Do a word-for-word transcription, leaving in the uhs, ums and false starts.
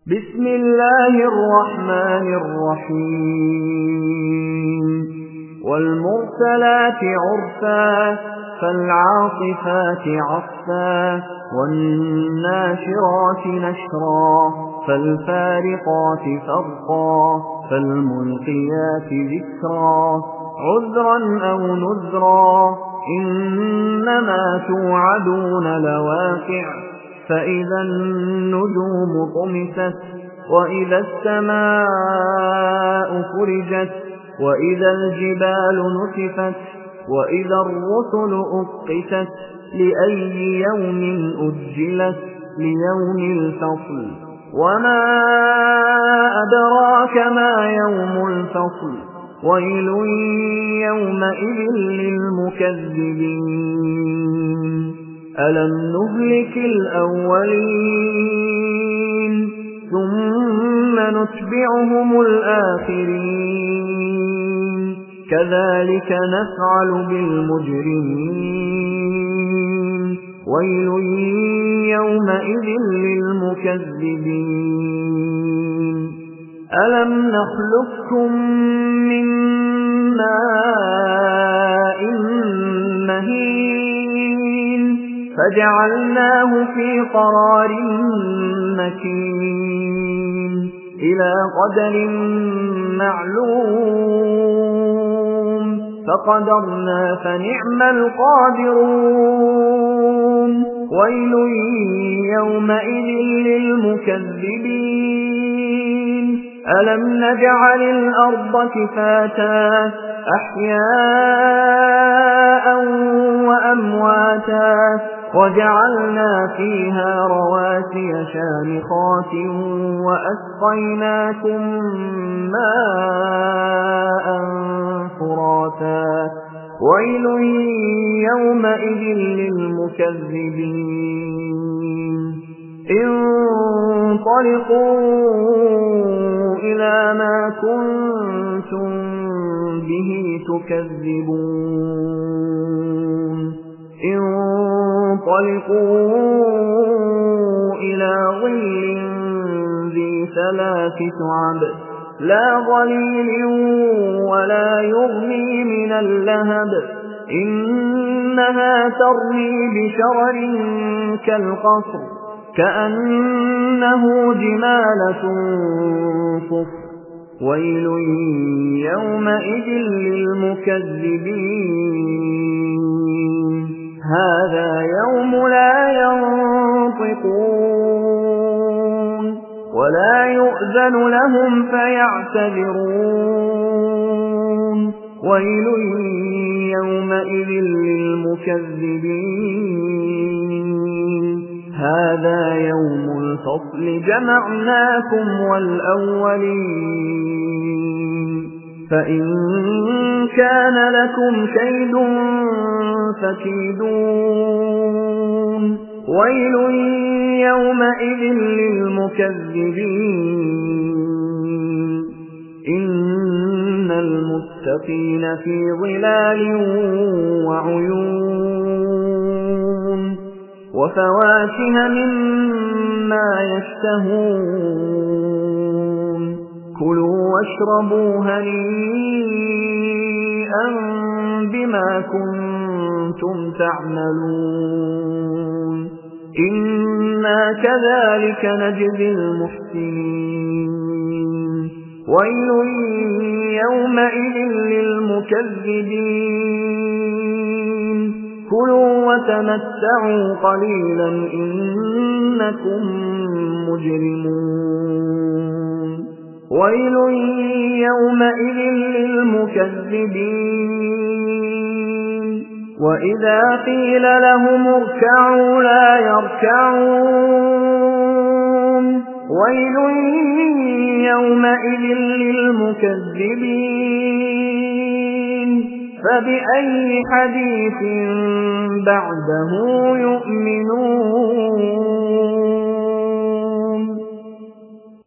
بسم الله الرحمن الرحيم والمرسلات عرفا فالعاصفات عصفا والناشرات نشرا فالفارقات فرقا فالملقيات ذكرا عذرا أو نذرا إنما توعدون لواقع فإذا النجوم طمست وإذا السماء فرجت وإذا الجبال نسفت وإذا الرسل أقتت لأي يوم أجلت ليوم الفصل وما أدراك ما يوم الفصل ويل يومئذ للمكذبين ألم نهلك الأولين ثم نتبعهم الآخرين كذلك نفعل بالمجرمين ويل يومئذ للمكذبين ألم نخلقكم من ماء مهين فجعلناه في قرار مكين إلى قدر معلوم فقدرنا فنعم القادرون ويل يومئذ للمكذبين ألم نجعل الأرض كفاتا أحياء وأمواتا وجعلنا فيها رواسي شامخات وأسقيناكم ماء فراتا ويل يومئذ للمكذبين انطلقوا إلى ما كنتم به تكذبون انطلقوا إلى ظل ذي ثلاث شعب لا ظليل ولا يغني من اللهب إنها ترمي بشرر كالقصر كأنه جمالة صفر ويل يومئذ للمكذبين هذا يوم لا ينطقون ولا يؤذن لهم فيعتذرون ويل يومئذ للمكذبين هذا يوم الفصل جمعناكم والأولين فإن كان لكم كيد فكيدون ويل يومئذ للمكذبين إن المتقين في ظلال وعيون وفواكه مما يشتهون كلوا واشربوا هنيئا بما كنتم تعملون إنا كذلك نجزي المحسنين ويل يومئذ للمكذبين كلوا وتمتعوا قليلا إنكم مجرمون ويل يومئذ للمكذبين وإذا قيل لهم اركعوا لا يركعون ويل يومئذ للمكذبين فبأي حديث بعده يؤمنون